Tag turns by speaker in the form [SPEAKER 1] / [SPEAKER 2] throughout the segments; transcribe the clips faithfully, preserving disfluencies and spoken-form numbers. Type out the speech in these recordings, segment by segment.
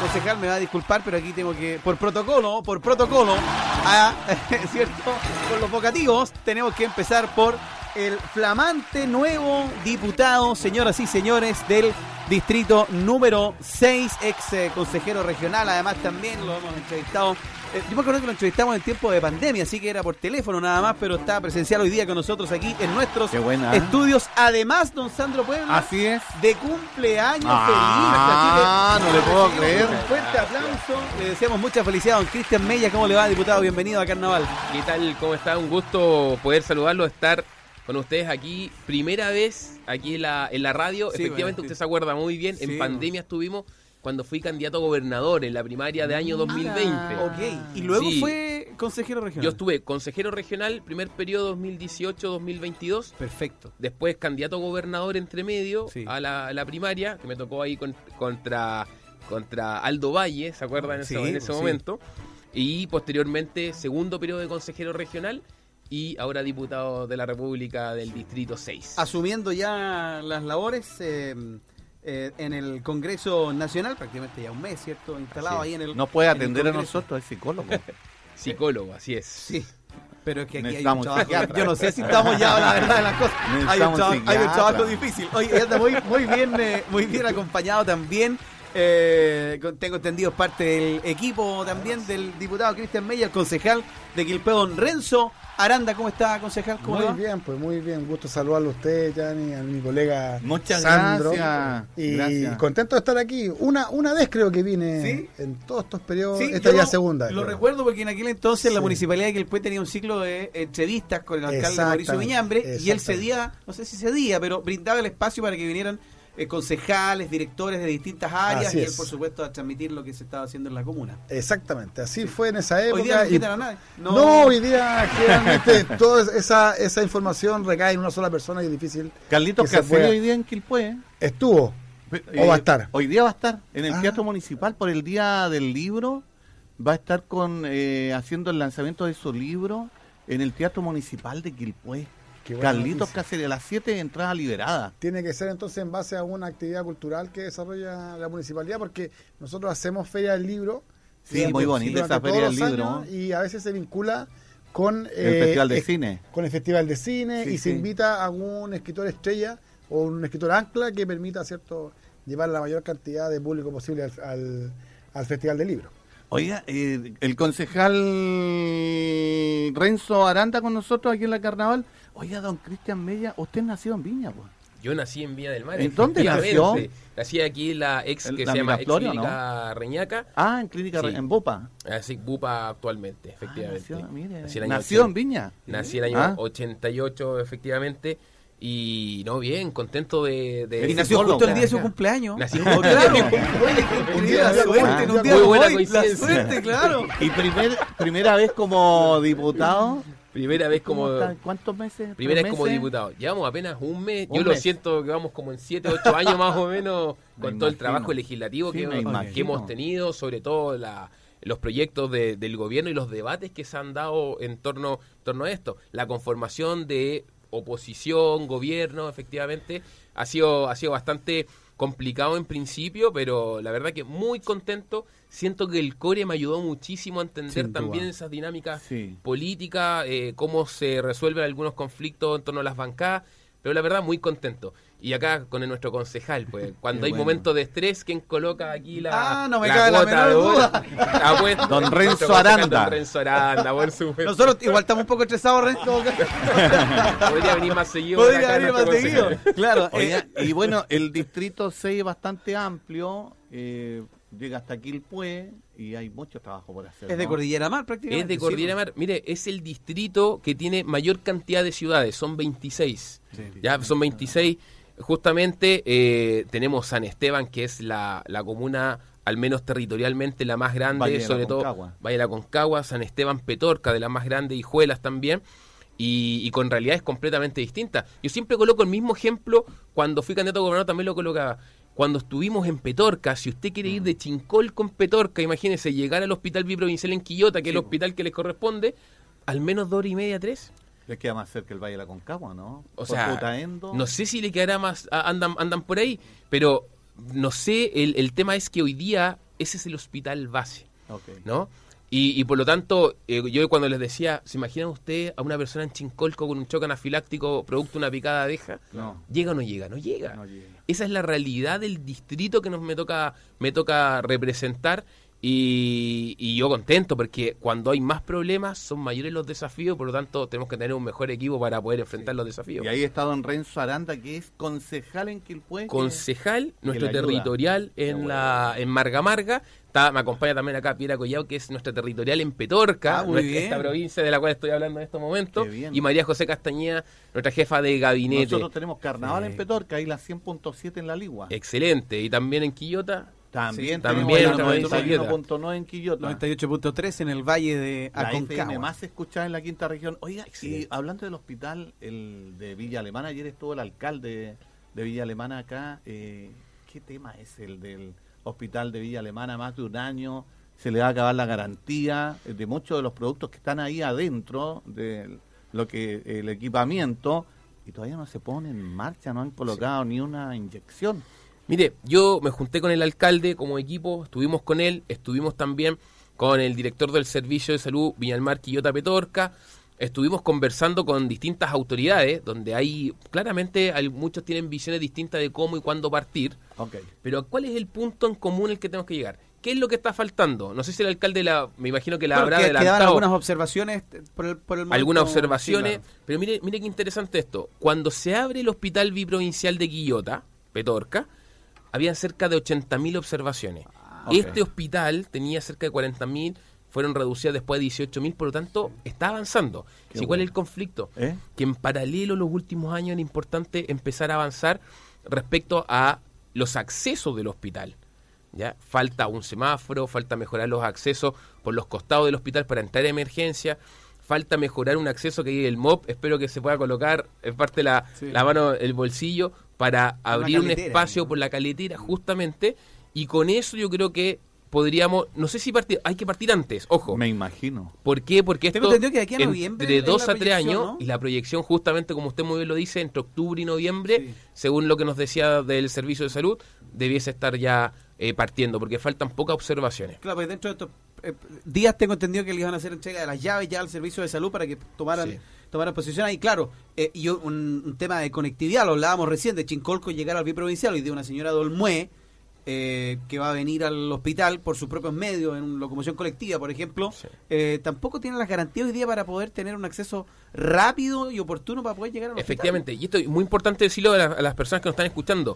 [SPEAKER 1] concejal me va a disculpar, pero aquí tengo que, por protocolo, por protocolo, a, ¿cierto? Con los vocativos, tenemos que empezar por el flamante nuevo diputado, señoras y señores, del distrito número seis, ex eh, consejero regional, además también lo hemos entrevistado. Eh, yo me acuerdo que lo entrevistamos en tiempo de pandemia, así que era por teléfono nada más, pero está presencial hoy día con nosotros aquí en nuestros
[SPEAKER 2] buena, ¿eh?
[SPEAKER 1] estudios. Además, don Sandro Puebla,
[SPEAKER 2] así es,
[SPEAKER 1] de cumpleaños
[SPEAKER 2] ah,
[SPEAKER 1] feliz.
[SPEAKER 2] No le puedo creer.
[SPEAKER 1] Un fuerte aplauso. Le deseamos mucha felicidad a don Cristian Mella. ¿Cómo le va, diputado? Bienvenido a Carnaval.
[SPEAKER 3] ¿Qué tal? ¿Cómo está? Un gusto poder saludarlo, estar con ustedes aquí, primera vez aquí en la, en la radio. Sí, efectivamente, bueno, sí. Usted se acuerda muy bien, sí, en pandemia estuvimos cuando fui candidato a gobernador en la primaria de año dos mil veinte.
[SPEAKER 1] Ah, ok, y luego sí. Fue consejero regional.
[SPEAKER 3] Yo estuve consejero regional, primer periodo dos mil dieciocho dos mil veintidós.
[SPEAKER 1] Perfecto.
[SPEAKER 3] Después candidato a gobernador entre medio, sí, a, la, a la primaria, que me tocó ahí con, contra, contra Aldo Valle, ¿se acuerdan en, sí, ese, en ese sí. momento? Y posteriormente segundo periodo de consejero regional. Y ahora diputado de la República del Distrito seis.
[SPEAKER 1] Asumiendo ya las labores eh, eh, en el Congreso Nacional, prácticamente ya un mes, ¿cierto? Instalado ahí en el...
[SPEAKER 2] No puede atender a nosotros, es psicólogo.
[SPEAKER 3] Psicólogo, así es.
[SPEAKER 1] Sí, pero es que aquí hay un trabajo... Yo no sé si estamos ya, la verdad de las cosas. Hay un, trabajo, hay un trabajo difícil. Oye, anda muy, muy, bien, eh, muy bien acompañado también. Eh, tengo entendido es parte del equipo también del diputado Cristian Mella, el concejal de Quilpué, don Renzo Aranda. ¿Cómo está, concejal? ¿Cómo
[SPEAKER 4] muy
[SPEAKER 1] va?
[SPEAKER 4] bien, pues muy bien, gusto saludarlo a usted, Yanni, a mi colega
[SPEAKER 2] Muchas
[SPEAKER 4] Sandro.
[SPEAKER 2] Gracias.
[SPEAKER 4] Y
[SPEAKER 2] gracias.
[SPEAKER 4] contento de estar aquí. Una una vez creo que vine, ¿sí?, en todos estos periodos, sí, esta ya
[SPEAKER 1] lo,
[SPEAKER 4] segunda.
[SPEAKER 1] Lo
[SPEAKER 4] creo.
[SPEAKER 1] recuerdo porque en aquel entonces
[SPEAKER 4] sí.
[SPEAKER 1] la Municipalidad de Quilpué tenía un ciclo de entrevistas con el alcalde Mauricio Viñambre y él cedía, no sé si cedía, pero brindaba el espacio para que vinieran Eh, concejales, directores de distintas áreas. Así y él, es. Por supuesto, a transmitir lo que se estaba haciendo en la comuna.
[SPEAKER 4] Exactamente, así sí. fue en esa época.
[SPEAKER 1] ¿Hoy día no
[SPEAKER 4] y...
[SPEAKER 1] a nadie?
[SPEAKER 4] No. no, hoy día generalmente toda esa, esa información recae en una sola persona y es difícil.
[SPEAKER 2] Carlitos Caselli pueda... hoy día en Quilpué
[SPEAKER 4] estuvo, eh, o va a estar.
[SPEAKER 2] Hoy día va a estar en el
[SPEAKER 4] ah.
[SPEAKER 2] Teatro Municipal por el Día del Libro. Va a estar con eh, haciendo el lanzamiento de su libro en el Teatro Municipal de Quilpué. Carlitos Caselli, a las siete, entrada liberada.
[SPEAKER 4] Tiene que ser entonces en base a una actividad cultural que desarrolla la municipalidad, porque nosotros hacemos feria del libro.
[SPEAKER 2] Sí, digamos, muy bonita esa feria del libro.
[SPEAKER 4] Y a veces se vincula con
[SPEAKER 2] el
[SPEAKER 4] eh,
[SPEAKER 2] Festival de
[SPEAKER 4] es,
[SPEAKER 2] Cine.
[SPEAKER 4] Con el Festival de Cine, sí, y sí. se invita a un escritor estrella o un escritor ancla que permita, cierto, llevar la mayor cantidad de público posible al, al, al Festival del Libro.
[SPEAKER 2] Oiga, eh, el concejal Renzo Aranda con nosotros aquí en la Carnaval. Oiga, don Cristian Mella, usted nació en Viña, pues.
[SPEAKER 3] Yo nací en Villa del Mar.
[SPEAKER 2] ¿En dónde nació?
[SPEAKER 3] Nací aquí la ex que
[SPEAKER 2] la
[SPEAKER 3] se llama ex Clínica
[SPEAKER 2] ¿no?
[SPEAKER 3] Reñaca.
[SPEAKER 2] Ah, en Clínica sí. Re... en Bupa.
[SPEAKER 3] Así, Bupa actualmente, efectivamente.
[SPEAKER 2] Ah, nació, mire.
[SPEAKER 3] Nací, el año
[SPEAKER 2] nació
[SPEAKER 3] ochenta,
[SPEAKER 2] en Viña.
[SPEAKER 3] Nací el año ¿Ah? ochenta y ocho, efectivamente. Y no, bien, contento de... de
[SPEAKER 1] y nació justo el día de su cumpleaños.
[SPEAKER 3] Nací
[SPEAKER 1] oh, claro. Un día de la suerte, un día
[SPEAKER 3] muy buena
[SPEAKER 1] hoy, la suerte, claro.
[SPEAKER 2] Y primer, primera vez como diputado...
[SPEAKER 3] Primera vez como...
[SPEAKER 2] ¿Cuántos meses?
[SPEAKER 3] Primera vez
[SPEAKER 2] meses?
[SPEAKER 3] como diputado. Llevamos apenas un mes.
[SPEAKER 2] Un
[SPEAKER 3] Yo
[SPEAKER 2] mes.
[SPEAKER 3] lo siento que vamos como en siete, ocho años más o menos con
[SPEAKER 2] me
[SPEAKER 3] todo
[SPEAKER 2] imagino.
[SPEAKER 3] el trabajo legislativo
[SPEAKER 2] sí,
[SPEAKER 3] que, que hemos tenido, sobre todo la, los proyectos de, del gobierno y los debates que se han dado en torno, en torno a esto. La conformación de oposición, gobierno, efectivamente, ha sido, ha sido bastante complicado en principio, pero la verdad que muy contento. Siento que el Core me ayudó muchísimo a entender Sin también duda. esas dinámicas sí. políticas, eh, cómo se resuelven algunos conflictos en torno a las bancadas, pero la verdad muy contento. Y acá con el, nuestro concejal, pues cuando Qué hay bueno. momentos de estrés, ¿quién coloca aquí la
[SPEAKER 1] Ah, no me
[SPEAKER 3] la
[SPEAKER 1] cabe la menor duda.
[SPEAKER 3] Puesto,
[SPEAKER 2] don Renzo Aranda.
[SPEAKER 3] Don Renzo Aranda, por supuesto.
[SPEAKER 1] Nosotros igual estamos un poco estresados, Renzo.
[SPEAKER 3] Podría venir más seguido.
[SPEAKER 1] Podría venir más seguido. Claro.
[SPEAKER 2] Oye, y bueno, el distrito seis es bastante amplio, eh, llega hasta Quilpué y hay mucho trabajo por hacer.
[SPEAKER 1] Es de
[SPEAKER 2] ¿no?
[SPEAKER 1] Cordillera Mar prácticamente.
[SPEAKER 3] Es de Cordillera Mar. Mire, es el distrito que tiene mayor cantidad de ciudades, son veintiséis. Sí, ya son veintiséis. Justamente eh, tenemos San Esteban, que es la, la comuna, al menos territorialmente, la más grande,
[SPEAKER 2] Valle
[SPEAKER 3] sobre todo Valle de la Concagua, San Esteban Petorca, de las más grandes, Hijuelas también. Y, y con realidades completamente distintas. Yo siempre coloco el mismo ejemplo, cuando fui candidato a gobernador también lo colocaba. Cuando estuvimos en Petorca, si usted quiere ir de Chincol con Petorca, imagínese llegar al hospital biprovincial en Quillota, que sí, es el hospital que les corresponde, al menos dos horas y media, tres.
[SPEAKER 2] Les queda más cerca el Valle de la Concagua, ¿no?
[SPEAKER 3] O sea, no sé si le quedará más, andan, andan por ahí, pero no sé, el, el tema es que hoy día ese es el hospital base,
[SPEAKER 2] Okay.
[SPEAKER 3] ¿no? Y, y por lo tanto, eh, yo cuando les decía, ¿se imagina usted a una persona en Chincolco con un choque anafiláctico producto de una picada de abeja?
[SPEAKER 2] No.
[SPEAKER 3] ¿Llega o no llega? No llega.
[SPEAKER 2] No llega.
[SPEAKER 3] Esa es la realidad del distrito que nos me toca, me toca representar. Y, y yo contento porque cuando hay más problemas son mayores los desafíos, por lo tanto tenemos que tener un mejor equipo para poder enfrentar los desafíos.
[SPEAKER 2] Y ahí está don Renzo Aranda, que es concejal en Quilpué.
[SPEAKER 3] Concejal,
[SPEAKER 2] que
[SPEAKER 3] nuestro
[SPEAKER 2] le ayuda.
[SPEAKER 3] territorial en
[SPEAKER 2] Qué
[SPEAKER 3] la
[SPEAKER 2] bueno.
[SPEAKER 3] en Marga Marga. Está, me acompaña también acá Piera Collao, que es nuestra territorial en Petorca,
[SPEAKER 1] Ah, muy
[SPEAKER 3] nuestra-
[SPEAKER 1] bien.
[SPEAKER 3] esta provincia de la cual estoy hablando en estos momentos.
[SPEAKER 2] Qué bien.
[SPEAKER 3] Y María José Castañeda, nuestra jefa de gabinete.
[SPEAKER 2] Nosotros tenemos carnaval
[SPEAKER 1] Sí.
[SPEAKER 2] en Petorca, ahí la cien punto siete en la Ligua.
[SPEAKER 3] Excelente. Y también en Quillota.
[SPEAKER 2] También
[SPEAKER 3] Sí,
[SPEAKER 2] tenemos
[SPEAKER 3] también
[SPEAKER 2] la
[SPEAKER 3] otra
[SPEAKER 2] noventa y uno
[SPEAKER 3] provincia.
[SPEAKER 2] punto nueve en Quillota.
[SPEAKER 1] noventa y ocho punto tres en el Valle de
[SPEAKER 2] La F M
[SPEAKER 1] Aconcagua.
[SPEAKER 2] más escuchada en la quinta región. Oiga, y
[SPEAKER 3] Excelente.
[SPEAKER 2] hablando del hospital el de Villa Alemana, ayer estuvo el alcalde de Villa Alemana acá. Eh, ¿Qué tema es el del hospital de Villa Alemana? Más de un año, se le va a acabar la garantía de muchos de los productos que están ahí adentro de lo que el equipamiento, y todavía no se pone en marcha, no han colocado ni una inyección.
[SPEAKER 3] Mire, yo me junté con el alcalde como equipo, estuvimos con él, estuvimos también con el director del Servicio de Salud Villalmar Quillota Petorca, estuvimos conversando con distintas autoridades, donde hay, claramente hay, muchos tienen visiones distintas de cómo y cuándo partir,
[SPEAKER 2] Ok.
[SPEAKER 3] pero ¿cuál es el punto en común al que tenemos que llegar? ¿Qué es lo que está faltando? No sé si el alcalde, la, me imagino que la
[SPEAKER 1] Bueno,
[SPEAKER 3] habrá
[SPEAKER 1] que- quedaban
[SPEAKER 3] adelantado.
[SPEAKER 1] algunas observaciones por el, por el momento.
[SPEAKER 3] Algunas observaciones,
[SPEAKER 1] Sí, claro.
[SPEAKER 3] pero mire, mire qué interesante esto. Cuando se abre el Hospital Biprovincial de Quillota, Petorca, habían cerca de ochenta mil observaciones.
[SPEAKER 2] ok.
[SPEAKER 3] Este hospital tenía cerca de cuarenta mil, fueron reducidas después de dieciocho mil, por lo tanto, está avanzando.
[SPEAKER 2] Qué
[SPEAKER 3] ¿Sí, ¿Cuál
[SPEAKER 2] bueno.
[SPEAKER 3] es el conflicto?
[SPEAKER 2] ¿Eh?
[SPEAKER 3] Que en paralelo los últimos años era importante empezar a avanzar respecto a los accesos del hospital. ¿Ya? Falta un semáforo, falta mejorar los accesos por los costados del hospital para entrar a emergencia, falta mejorar un acceso que hay el M O P, espero que se pueda colocar en parte la,
[SPEAKER 1] Sí.
[SPEAKER 3] la mano, el bolsillo, para abrir un
[SPEAKER 1] caletera,
[SPEAKER 3] espacio
[SPEAKER 1] ¿no?
[SPEAKER 3] por la caletera justamente, y con eso yo creo que podríamos, no sé si partir, hay que partir antes, ojo.
[SPEAKER 2] Me imagino.
[SPEAKER 3] ¿Por qué? Porque
[SPEAKER 1] Tengo
[SPEAKER 3] esto
[SPEAKER 1] entendido que de aquí a noviembre
[SPEAKER 3] entre
[SPEAKER 1] es
[SPEAKER 3] dos
[SPEAKER 1] la
[SPEAKER 3] a tres
[SPEAKER 1] proyección,
[SPEAKER 3] años,
[SPEAKER 1] ¿no?
[SPEAKER 3] y la proyección justamente, como usted muy bien lo dice, entre octubre y noviembre,
[SPEAKER 1] Sí.
[SPEAKER 3] según lo que nos decía del Servicio de Salud, debiese estar ya eh, partiendo, porque faltan pocas observaciones.
[SPEAKER 1] Claro, pues dentro de estos eh, días tengo entendido que le iban a hacer entrega de las llaves ya al servicio de salud para que tomaran,
[SPEAKER 3] Sí.
[SPEAKER 1] tomaran posición ahí. Claro, eh, y un, un tema de conectividad, lo hablábamos recién, de Chincolco llegar al biprovincial y de una señora de Olmué eh, que va a venir al hospital por sus propios medios, en locomoción colectiva, por ejemplo,
[SPEAKER 3] Sí.
[SPEAKER 1] eh, tampoco tiene las garantías hoy día para poder tener un acceso rápido y oportuno para poder llegar al hospital.
[SPEAKER 3] Efectivamente, y esto es muy importante decirlo a, la- a las personas que nos están escuchando.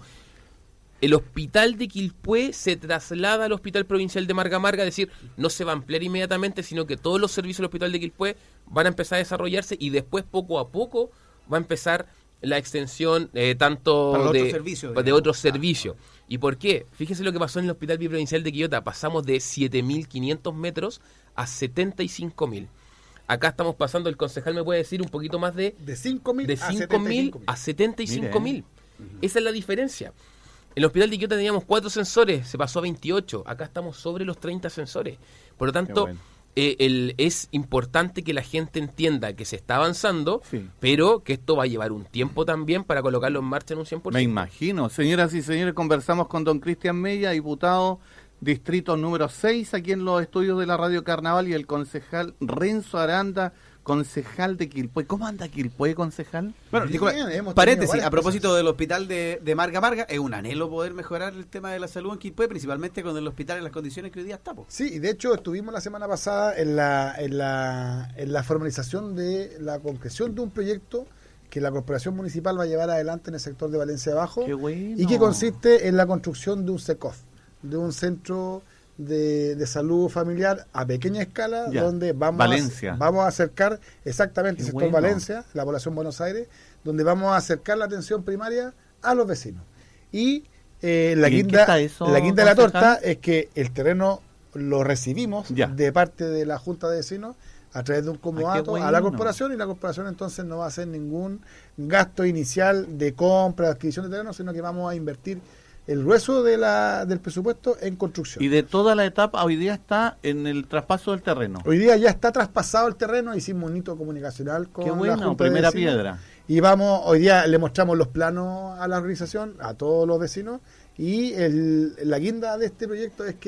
[SPEAKER 3] El hospital de Quilpué se traslada al Hospital Provincial de Marga Marga, es decir, no se va a ampliar inmediatamente, sino que todos los servicios del Hospital de Quilpué van a empezar a desarrollarse y después poco a poco va a empezar la extensión eh, tanto
[SPEAKER 1] Para los
[SPEAKER 3] de,
[SPEAKER 1] otros servicios,
[SPEAKER 3] de
[SPEAKER 1] digamos.
[SPEAKER 3] otros servicios. ¿Y por qué? Fíjese lo que pasó en el Hospital Biprovincial de Quillota. Pasamos de siete mil quinientos metros a setenta y cinco mil. Acá estamos pasando, el concejal me puede decir un poquito más de
[SPEAKER 4] De cinco mil
[SPEAKER 3] de
[SPEAKER 4] a
[SPEAKER 3] cinco mil
[SPEAKER 4] setenta y cinco mil.
[SPEAKER 3] a setenta y cinco mil.
[SPEAKER 2] Mire,
[SPEAKER 3] Esa es la diferencia. En el hospital de Quillota teníamos cuatro sensores, se pasó a veintiocho. Acá estamos sobre los treinta sensores. Por lo tanto,
[SPEAKER 2] bueno.
[SPEAKER 3] eh, el, es importante que la gente entienda que se está avanzando,
[SPEAKER 2] Sí.
[SPEAKER 3] pero que esto va a llevar un tiempo también para colocarlo en marcha en un cien por
[SPEAKER 2] Me
[SPEAKER 3] ciento.
[SPEAKER 2] imagino. Señoras y señores, conversamos con don Cristian Mella, diputado distrito número seis aquí en los estudios de la Radio Carnaval, y el concejal Renzo Aranda, concejal de Quilpué. ¿Cómo anda Quilpué, concejal?
[SPEAKER 1] Bueno,
[SPEAKER 4] Bien,
[SPEAKER 1] disculpa,
[SPEAKER 4] hemos tenido
[SPEAKER 1] paréntesis,
[SPEAKER 4] varias
[SPEAKER 1] a propósito
[SPEAKER 4] cosas.
[SPEAKER 1] del hospital de, de Marga Marga, es un anhelo poder mejorar el tema de la salud en Quilpué, principalmente con el hospital en las condiciones que hoy día está. po.
[SPEAKER 4] Sí, y de hecho estuvimos la semana pasada en la, en la, en la formalización de la concreción de un proyecto que la Corporación Municipal va a llevar adelante en el sector de Valencia Abajo,
[SPEAKER 2] Qué bueno.
[SPEAKER 4] y que consiste en la construcción de un SECOF, de un centro de, de salud familiar a pequeña escala,
[SPEAKER 2] Ya.
[SPEAKER 4] donde vamos
[SPEAKER 2] Valencia.
[SPEAKER 4] a, vamos a acercar exactamente el
[SPEAKER 2] Qué
[SPEAKER 4] sector
[SPEAKER 2] bueno.
[SPEAKER 4] Valencia, la población Buenos Aires, donde vamos a acercar la atención primaria a los vecinos. Y eh, la,
[SPEAKER 2] ¿Y en qué
[SPEAKER 4] guinda,
[SPEAKER 2] está eso,
[SPEAKER 4] la guinda de la
[SPEAKER 2] concejal?
[SPEAKER 4] torta es que el terreno lo recibimos
[SPEAKER 2] Ya.
[SPEAKER 4] de parte de la Junta de Vecinos a través de un comodato
[SPEAKER 2] bueno.
[SPEAKER 4] a la corporación, y la corporación entonces no va a hacer ningún gasto inicial de compra, de adquisición de terreno, sino que vamos a invertir el grueso de la, del presupuesto en construcción.
[SPEAKER 2] Y de toda la etapa, hoy día está en el traspaso del terreno.
[SPEAKER 4] Hoy día ya está traspasado el terreno, hicimos un hito comunicacional con
[SPEAKER 2] Qué
[SPEAKER 4] la
[SPEAKER 2] bueno,
[SPEAKER 4] Junta de
[SPEAKER 2] primera
[SPEAKER 4] Vecinos.
[SPEAKER 2] piedra.
[SPEAKER 4] Y vamos, hoy día le mostramos los planos a la organización, a todos los vecinos, y el, la guinda de este proyecto es que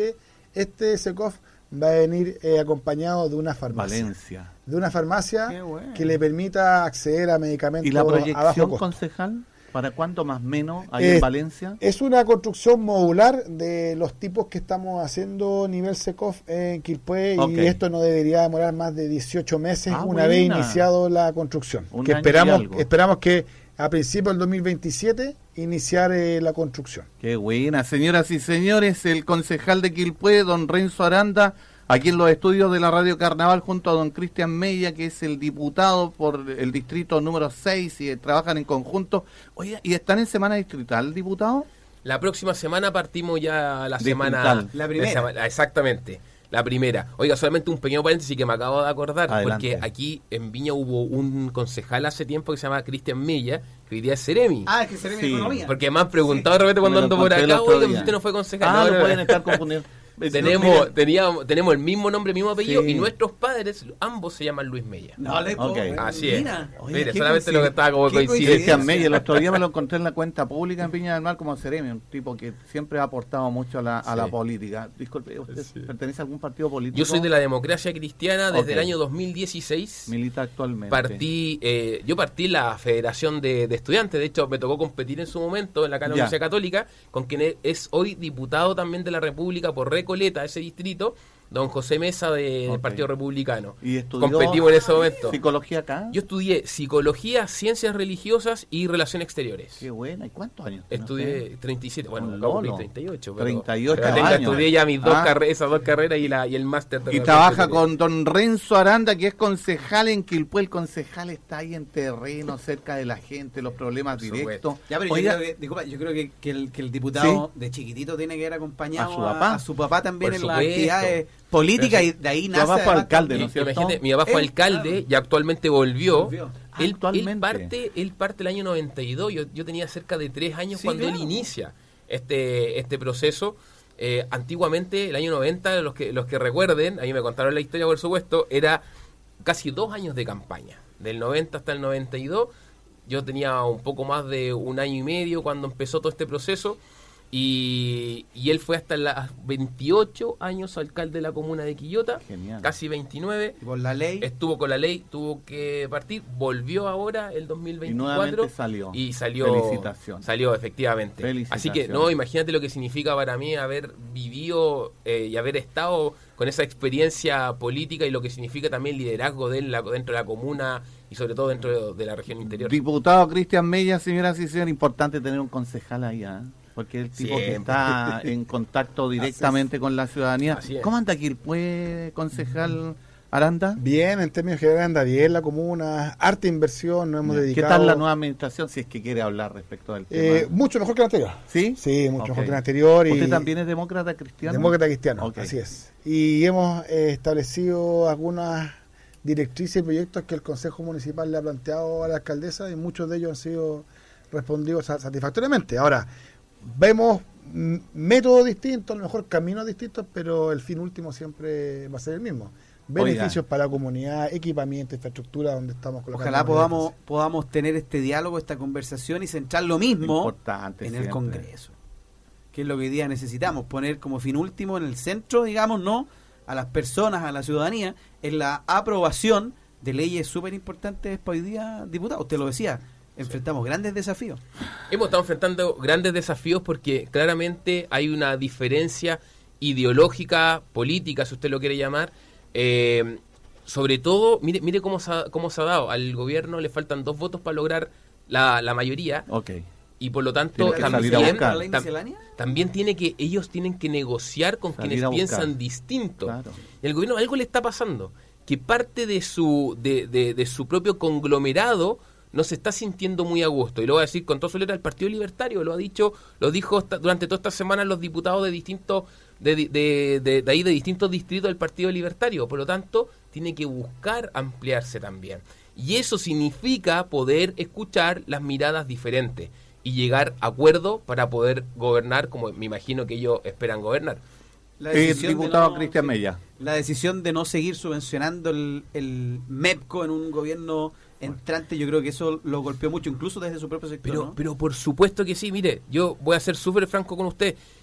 [SPEAKER 4] este SECOF va a venir eh, acompañado de una farmacia.
[SPEAKER 2] Valencia.
[SPEAKER 4] De una farmacia
[SPEAKER 1] bueno.
[SPEAKER 4] que le permita acceder a medicamentos
[SPEAKER 2] ¿Y la
[SPEAKER 4] a bajo
[SPEAKER 2] proyección,
[SPEAKER 4] costo.
[SPEAKER 2] concejal? ¿Para cuánto más menos hay
[SPEAKER 4] Eh,
[SPEAKER 2] en Valencia?
[SPEAKER 4] Es una construcción modular de los tipos que estamos haciendo nivel SECOF en Quilpué,
[SPEAKER 2] Ok.
[SPEAKER 4] y esto no debería demorar más de dieciocho meses
[SPEAKER 2] Ah,
[SPEAKER 4] una vez
[SPEAKER 2] buena.
[SPEAKER 4] iniciado la construcción.
[SPEAKER 2] Un
[SPEAKER 4] que
[SPEAKER 2] año y
[SPEAKER 4] esperamos
[SPEAKER 2] algo.
[SPEAKER 4] esperamos que a principios del dos mil veintisiete iniciar eh, la construcción.
[SPEAKER 2] Qué buena. Señoras y señores, el concejal de Quilpué, don Renzo Aranda, aquí en los estudios de la Radio Carnaval, junto a don Cristian Mella, que es el diputado por el distrito número seis, y eh, trabajan en conjunto. Oye, ¿y están en semana distrital, diputado?
[SPEAKER 3] La próxima semana partimos ya la
[SPEAKER 2] Distrital.
[SPEAKER 3] semana...
[SPEAKER 1] La primera.
[SPEAKER 3] de sema- exactamente, la primera. Oiga, solamente un pequeño paréntesis que me acabo de acordar,
[SPEAKER 2] Adelante.
[SPEAKER 3] porque aquí en Viña hubo un concejal hace tiempo que se llama Cristian Mella, que hoy día es Ceremi.
[SPEAKER 1] Ah, es que se ve
[SPEAKER 2] Sí.
[SPEAKER 1] en economía.
[SPEAKER 3] Porque me han preguntado de repente cuando
[SPEAKER 2] Me lo
[SPEAKER 3] ando por
[SPEAKER 2] encontré el
[SPEAKER 3] acá,
[SPEAKER 2] otro
[SPEAKER 3] oiga,
[SPEAKER 2] día.
[SPEAKER 3] usted no fue concejal.
[SPEAKER 2] Ah,
[SPEAKER 3] No,
[SPEAKER 2] no,
[SPEAKER 3] no, no.
[SPEAKER 2] pueden estar confundidos.
[SPEAKER 3] Tenemos, teníamos, tenemos el mismo nombre, mismo apellido,
[SPEAKER 2] Sí.
[SPEAKER 3] y nuestros padres, ambos se llaman Luis Mella.
[SPEAKER 1] No le puedo
[SPEAKER 2] Ok.
[SPEAKER 1] creer.
[SPEAKER 3] Así es.
[SPEAKER 1] Mira.
[SPEAKER 2] Oye,
[SPEAKER 3] Mire,
[SPEAKER 2] qué
[SPEAKER 3] solamente lo que estaba como
[SPEAKER 1] qué
[SPEAKER 3] coincidencia.
[SPEAKER 2] Cristian Mella, el otro día me lo encontré en la cuenta pública en Viña del Mar como Ceremi, un tipo que siempre ha aportado mucho a la, a
[SPEAKER 3] Sí.
[SPEAKER 2] la política. Disculpe, ¿usted
[SPEAKER 3] Sí.
[SPEAKER 2] pertenece a algún partido político?
[SPEAKER 3] Yo soy de la democracia cristiana desde
[SPEAKER 2] Ok.
[SPEAKER 3] el año dos mil dieciséis.
[SPEAKER 2] Milita actualmente.
[SPEAKER 3] Partí, eh, yo partí en la Federación de, de Estudiantes, de hecho me tocó competir en su momento en la
[SPEAKER 2] Ya.
[SPEAKER 3] Universidad Católica, con quien e- es hoy diputado también de la República por Recoleta, ese distrito, don José Mesa de- del
[SPEAKER 2] Ok.
[SPEAKER 3] Partido Republicano.
[SPEAKER 2] ¿Y estudió
[SPEAKER 3] Competimos en ese momento.
[SPEAKER 2] psicología acá?
[SPEAKER 3] Yo estudié Psicología, Ciencias Religiosas y Relaciones Exteriores.
[SPEAKER 2] Qué buena. ¿Y cuántos años tiene
[SPEAKER 3] Estudié
[SPEAKER 2] usted?
[SPEAKER 3] treinta y siete, bueno,
[SPEAKER 2] Un
[SPEAKER 3] acabo de
[SPEAKER 2] lolo.
[SPEAKER 3] cumplir treinta y ocho. Pero,
[SPEAKER 2] treinta y ocho
[SPEAKER 3] pero tengo-
[SPEAKER 2] años.
[SPEAKER 3] estudié ya mis dos
[SPEAKER 2] Ah.
[SPEAKER 3] carreras, esas dos carreras y, la, y el máster de
[SPEAKER 2] Y
[SPEAKER 3] Relaciones
[SPEAKER 2] trabaja
[SPEAKER 3] Exteriores.
[SPEAKER 2] con don Renzo Aranda, que es concejal en Quilpué. El concejal está ahí en terreno, cerca de la gente, los problemas
[SPEAKER 3] Por
[SPEAKER 2] directos.
[SPEAKER 1] Ya, pero
[SPEAKER 2] Oiga,
[SPEAKER 1] yo creo que, disculpa, yo creo que, que el, que el diputado de chiquitito tiene que ir acompañado
[SPEAKER 2] A su papá.
[SPEAKER 1] a su papá también
[SPEAKER 3] Por
[SPEAKER 1] en las
[SPEAKER 3] supuesto.
[SPEAKER 1] actividades políticas, y de ahí
[SPEAKER 2] su
[SPEAKER 1] nace.
[SPEAKER 2] papá fue
[SPEAKER 1] además,
[SPEAKER 2] alcalde, ¿no
[SPEAKER 3] Mi-
[SPEAKER 2] es cierto?
[SPEAKER 3] Imagínate, mi papá fue
[SPEAKER 1] Él,
[SPEAKER 3] alcalde
[SPEAKER 1] claro.
[SPEAKER 3] y actualmente volvió.
[SPEAKER 1] Volvió.
[SPEAKER 2] Ah,
[SPEAKER 3] Él,
[SPEAKER 2] actualmente.
[SPEAKER 3] él parte, él parte el año noventa y dos. Yo, yo tenía cerca de tres años
[SPEAKER 1] Sí,
[SPEAKER 3] cuando
[SPEAKER 1] claro.
[SPEAKER 3] él inicia este, este proceso. Eh, antiguamente, el año noventa, los que, los que recuerden, a mí me contaron la historia, por supuesto, era casi dos años de campaña. Del noventa hasta el noventa y dos. Yo tenía un poco más de un año y medio cuando empezó todo este proceso. Y, y él fue hasta los veintiocho años alcalde de la comuna de Quillota,
[SPEAKER 2] Genial.
[SPEAKER 3] casi veintinueve.
[SPEAKER 1] Y por la ley.
[SPEAKER 3] Estuvo con la ley, tuvo que partir, volvió ahora el dos mil veinticuatro
[SPEAKER 2] Y nuevamente salió.
[SPEAKER 3] y salió,
[SPEAKER 2] Felicitaciones.
[SPEAKER 3] salió efectivamente. Así que
[SPEAKER 2] Felicitaciones.
[SPEAKER 3] no, imagínate lo que significa para mí haber vivido eh, y haber estado con esa experiencia política y lo que significa también liderazgo de él la- dentro de la comuna y sobre todo dentro de, de la región interior.
[SPEAKER 2] Diputado Cristian Mella, señoras y señores, importante tener un concejal allá, porque es el tipo que
[SPEAKER 3] Siempre.
[SPEAKER 2] está en contacto directamente con la ciudadanía.
[SPEAKER 3] Así es.
[SPEAKER 2] ¿Cómo anda Quilpué, concejal Aranda?
[SPEAKER 4] Bien, en términos generales anda bien la comuna, harta inversión, nos hemos
[SPEAKER 2] ¿Qué
[SPEAKER 4] dedicado.
[SPEAKER 2] tal la nueva administración, si es que quiere hablar respecto del tema?
[SPEAKER 4] Eh, mucho mejor que la anterior.
[SPEAKER 2] ¿Sí?
[SPEAKER 4] Sí, mucho
[SPEAKER 2] Ok.
[SPEAKER 4] mejor que la anterior. Y
[SPEAKER 2] ¿Usted también es demócrata cristiano?
[SPEAKER 4] demócrata cristiano,
[SPEAKER 2] Ok.
[SPEAKER 4] así es. Y hemos eh, establecido algunas directrices y proyectos que el Consejo Municipal le ha planteado a la alcaldesa, y muchos de ellos han sido respondidos sa- satisfactoriamente. Ahora, vemos mm, métodos distintos, a lo mejor caminos distintos, pero el fin último siempre va a ser el mismo. Beneficios para la comunidad, equipamiento, infraestructura, donde estamos colocando.
[SPEAKER 1] Ojalá
[SPEAKER 4] más
[SPEAKER 1] podamos,
[SPEAKER 4] énfasis.
[SPEAKER 1] podamos tener este diálogo, esta conversación y centrar lo mismo
[SPEAKER 2] Importante
[SPEAKER 1] en el
[SPEAKER 2] siempre.
[SPEAKER 1] Congreso. Que es lo que hoy día necesitamos, poner como fin último en el centro, digamos, no a las personas, a la ciudadanía, en la aprobación de leyes súper importantes para hoy día, diputado. Usted lo decía, enfrentamos grandes desafíos.
[SPEAKER 3] Hemos estado enfrentando grandes desafíos porque claramente hay una diferencia ideológica, política, si usted lo quiere llamar. Eh, sobre todo, mire mire cómo se, ha, cómo se ha dado. Al gobierno le faltan dos votos para lograr la, la mayoría
[SPEAKER 2] Ok.
[SPEAKER 3] y por lo tanto
[SPEAKER 2] Tiene que salir a
[SPEAKER 3] también,
[SPEAKER 2] buscar.
[SPEAKER 1] ¿La ley
[SPEAKER 3] tam-
[SPEAKER 1] miscelánea?
[SPEAKER 3] también tiene que ellos tienen que negociar con
[SPEAKER 2] Salir
[SPEAKER 3] quienes
[SPEAKER 2] a buscar.
[SPEAKER 3] piensan distinto.
[SPEAKER 2] Claro.
[SPEAKER 3] Y al gobierno algo le está pasando, que parte de su de, de, de su propio conglomerado no se está sintiendo muy a gusto. Y lo voy a decir con toda soledad, el Partido Libertario lo ha dicho, lo dijo esta- durante todas estas semanas los diputados de distintos de, de, de, de ahí de distintos distritos del Partido Libertario. Por lo tanto, tiene que buscar ampliarse también. Y eso significa poder escuchar las miradas diferentes y llegar a acuerdo para poder gobernar como me imagino que ellos esperan gobernar.
[SPEAKER 1] La
[SPEAKER 2] Eh,
[SPEAKER 1] decisión de
[SPEAKER 2] diputado
[SPEAKER 1] no-
[SPEAKER 2] Cristian
[SPEAKER 1] sí,
[SPEAKER 2] Mella.
[SPEAKER 1] La decisión de no seguir subvencionando el, el MEPCO en un gobierno entrante, yo creo que eso lo golpeó mucho, incluso desde su propio sector.
[SPEAKER 3] Pero,
[SPEAKER 1] ¿no?
[SPEAKER 3] pero por supuesto que sí, mire, yo voy a ser súper franco con usted.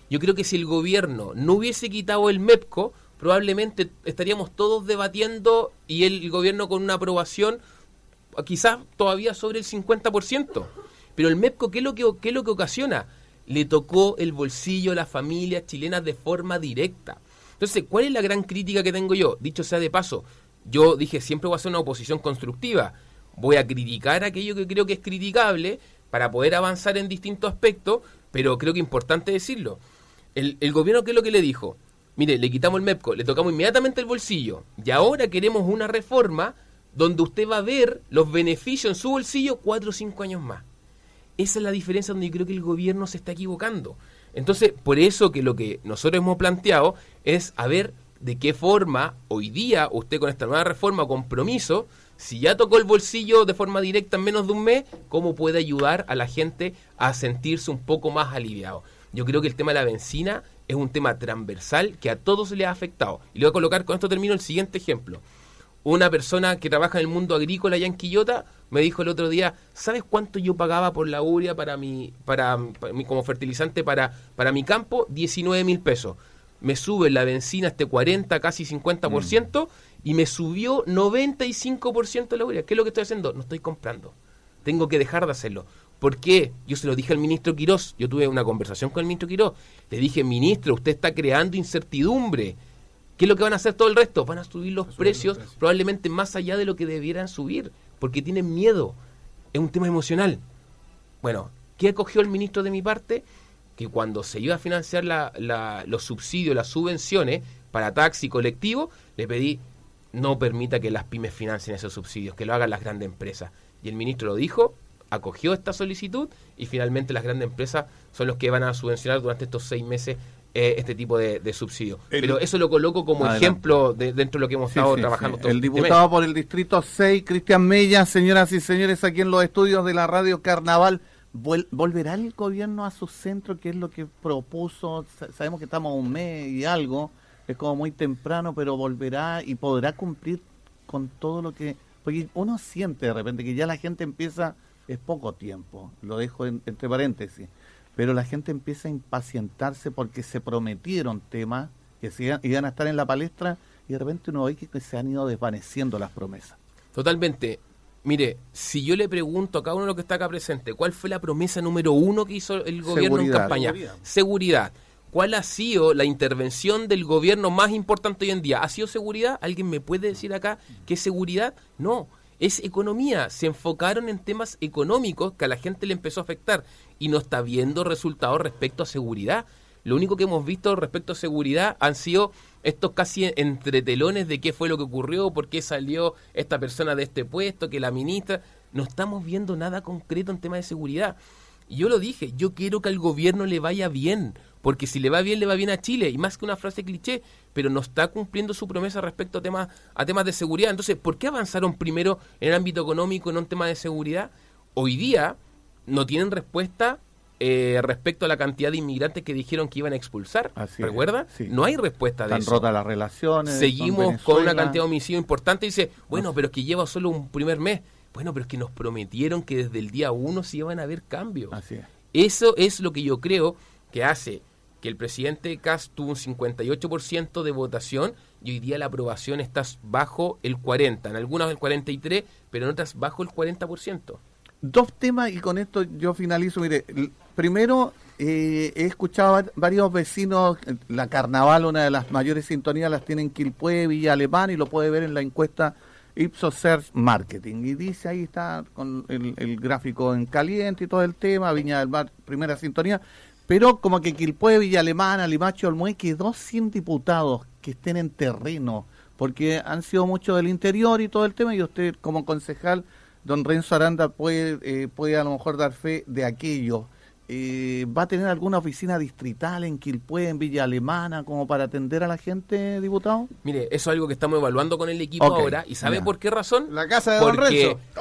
[SPEAKER 3] Yo creo que si el gobierno no hubiese quitado el MEPCO, probablemente estaríamos todos debatiendo y el, el gobierno con una aprobación quizás todavía sobre el cincuenta por ciento. Pero el MEPCO, ¿qué es lo que, qué es lo que ocasiona? Le tocó el bolsillo a las familias chilenas de forma directa. Entonces, ¿cuál es la gran crítica que tengo yo? Dicho sea de paso, yo dije, siempre voy a hacer una oposición constructiva. Voy a criticar aquello que creo que es criticable para poder avanzar en distintos aspectos, pero creo que es importante decirlo. El, el gobierno, ¿qué es lo que le dijo? Mire, le quitamos el MEPCO, le tocamos inmediatamente el bolsillo, y ahora queremos una reforma donde usted va a ver los beneficios en su bolsillo cuatro o cinco años más. Esa es la diferencia donde yo creo que el gobierno se está equivocando. Entonces, por eso que lo que nosotros hemos planteado es a ver de qué forma hoy día usted con esta nueva reforma o compromiso, si ya tocó el bolsillo de forma directa en menos de un mes, cómo puede ayudar a la gente a sentirse un poco más aliviado. Yo creo que el tema de la benzina es un tema transversal que a todos le ha afectado. Y le voy a colocar, con esto termino, el siguiente ejemplo. Una persona que trabaja en el mundo agrícola allá en Quillota me dijo el otro día, ¿sabes cuánto yo pagaba por la urea para mi, para, para mi, como fertilizante para, para mi campo? diecinueve mil pesos. Me sube la benzina este cuarenta, casi cincuenta por ciento mm. y me subió noventa y cinco por ciento la urea. ¿Qué es lo que estoy haciendo? No estoy comprando. Tengo que dejar de hacerlo. ¿Por qué? Yo se lo dije al ministro Quirós. Yo tuve una conversación con el ministro Quirós. Le dije, ministro, usted está creando incertidumbre. ¿Qué es lo que van a hacer todo el resto? Van a subir los, subir precios, los precios probablemente más allá de lo que debieran subir, porque tienen miedo. Es un tema emocional. Bueno, ¿qué acogió el ministro de mi parte? Que cuando se iba a financiar la, la, los subsidios, las subvenciones para taxi colectivo, le pedí, no permita que las pymes financien esos subsidios, que lo hagan las grandes empresas. Y el ministro lo dijo, acogió esta solicitud y finalmente las grandes empresas son los que van a subvencionar durante estos seis meses Eh, este tipo de, de subsidio. El, Pero eso lo coloco como adelante. ejemplo de, dentro de lo que hemos sí, estado sí, trabajando.
[SPEAKER 2] Sí.
[SPEAKER 3] Todo
[SPEAKER 2] el diputado mes. por el Distrito seis, Cristian Mella, señoras y señores, aquí en los estudios de la Radio Carnaval. Vol- ¿Volverá el gobierno a su centro? ¿Qué es lo que propuso? Sa- sabemos que estamos a un mes y algo, es como muy temprano, pero volverá y podrá cumplir con todo lo que... Porque uno siente de repente que ya la gente empieza, es poco tiempo, lo dejo en, entre paréntesis, pero la gente empieza a impacientarse porque se prometieron temas que se iban, iban a estar en la palestra y de repente uno ve que se han ido desvaneciendo las promesas.
[SPEAKER 3] Totalmente. Mire, si yo le pregunto a cada uno de los que está acá presente, ¿cuál fue la promesa número uno que hizo el gobierno Seguridad. en campaña? Seguridad. Seguridad. ¿Cuál ha sido la intervención del gobierno más importante hoy en día? ¿Ha sido seguridad? ¿Alguien me puede decir acá qué es seguridad? No. Es economía, se enfocaron en temas económicos que a la gente le empezó a afectar y no está viendo resultados respecto a seguridad. Lo único que hemos visto respecto a seguridad han sido estos casi entretelones de qué fue lo que ocurrió, por qué salió esta persona de este puesto, que la ministra... No estamos viendo nada concreto en temas de seguridad. Y yo lo dije, yo quiero que al gobierno le vaya bien, porque si le va bien, le va bien a Chile, y más que una frase cliché, pero no está cumpliendo su promesa respecto a temas, a temas de seguridad. Entonces, ¿por qué avanzaron primero en el ámbito económico y no en temas de seguridad? Hoy día no tienen respuesta eh, respecto a la cantidad de inmigrantes que dijeron que iban a expulsar. ¿Recuerda? Sí. No hay respuesta de
[SPEAKER 2] Están
[SPEAKER 3] eso.
[SPEAKER 2] rotas las relaciones.
[SPEAKER 3] Seguimos con una cantidad de homicidios importante y dice, bueno, pero es que lleva solo un primer mes. Bueno, pero es que nos prometieron que desde el día uno se iban a haber cambios.
[SPEAKER 2] Así es.
[SPEAKER 3] Eso es lo que yo creo que hace que el presidente Kast tuvo un cincuenta y ocho por ciento de votación y hoy día la aprobación está bajo el cuarenta por ciento, en algunas el cuarenta y tres por ciento, pero en otras bajo el cuarenta por ciento.
[SPEAKER 2] Dos temas y con esto yo finalizo. Mire, primero eh, he escuchado a varios vecinos, la Carnaval, una de las mayores sintonías las tiene en Quilpué, Villa Alemana, y lo puede ver en la encuesta Ipsos Search Marketing, y dice ahí está con el, el gráfico en caliente y todo el tema, Viña del Mar, primera sintonía, pero como que Quilpué, Villa Alemana, Limache, Olmué, quedó sin diputados que estén en terreno, porque han sido muchos del interior y todo el tema, y usted como concejal, don Renzo Aranda, puede, eh, puede a lo mejor dar fe de aquello. Eh, ¿Va a tener alguna oficina distrital en Quilpué, en Villa Alemana, como para atender a la gente, diputado?
[SPEAKER 3] Mire, eso es algo que estamos evaluando con el equipo okay. ahora. ¿Y sabe yeah. por qué razón?
[SPEAKER 1] La casa de
[SPEAKER 3] Porque
[SPEAKER 1] don Renzo.